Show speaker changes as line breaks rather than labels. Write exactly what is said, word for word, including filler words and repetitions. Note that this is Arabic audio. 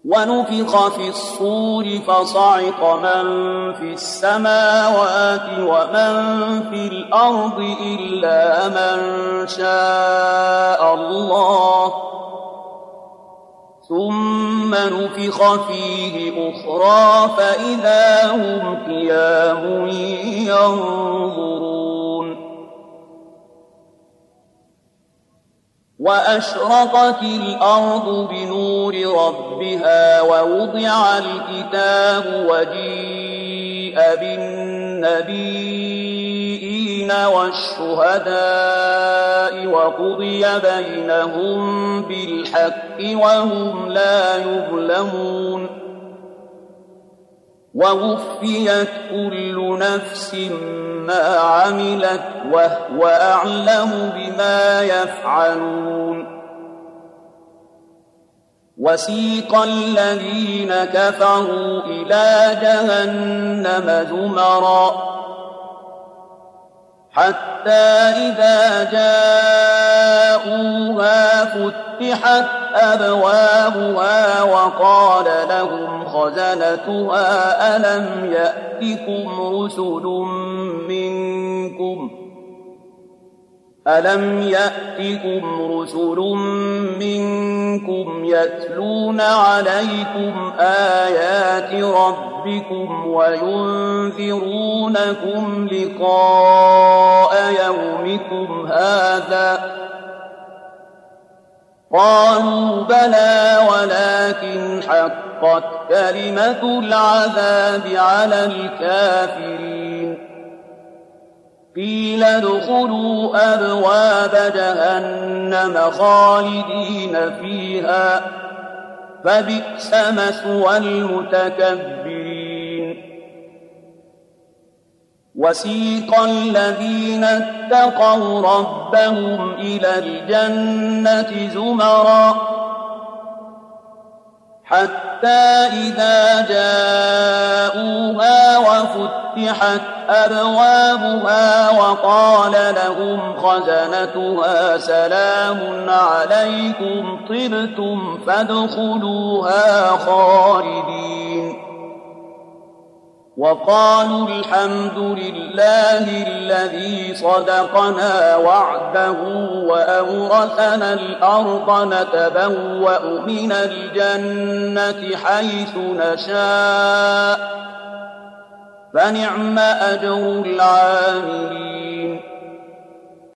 ونفخ في الصور فصعق من في السماوات ومن في الأرض إلا من شاء الله ثم نفخ فيه أخرى فإذا هم قيام ينظرون وأشرقت الأرض بنور ربها ووضع الكتاب وجيء بالنبيين والشهداء وقضي بينهم بالحق وهم لا يظلمون ووفيت كل نفس ما عملت وهو أعلم بما يفعلون وسيق الذين كفروا إلى جهنم زمرا حتى إذا جاءوها فتحت أبوابها وقال لهم خزنتها ألم يأتكم رسل منكم ألم يأتكم رسل منكم يتلون عليكم آيات ربكم وينذرونكم لقاء يومكم هذا قالوا بلى ولكن حقت كلمة العذاب على الكافرين قيل ادخلوا أبواب جهنم خالدين فيها فبئس مثوى المتكبرين وسيق الذين اتقوا ربهم إلى الجنة زمرا حتى إذا جاءوها وفتحت أبوابها وقال لهم خزنتها سلام عليكم طبتم فادخلوها خالدين وقالوا الحمد لله الذي صدقنا وعده وأورثنا الأرض نتبوأ من الجنة حيث نشاء فنعم أجر العاملين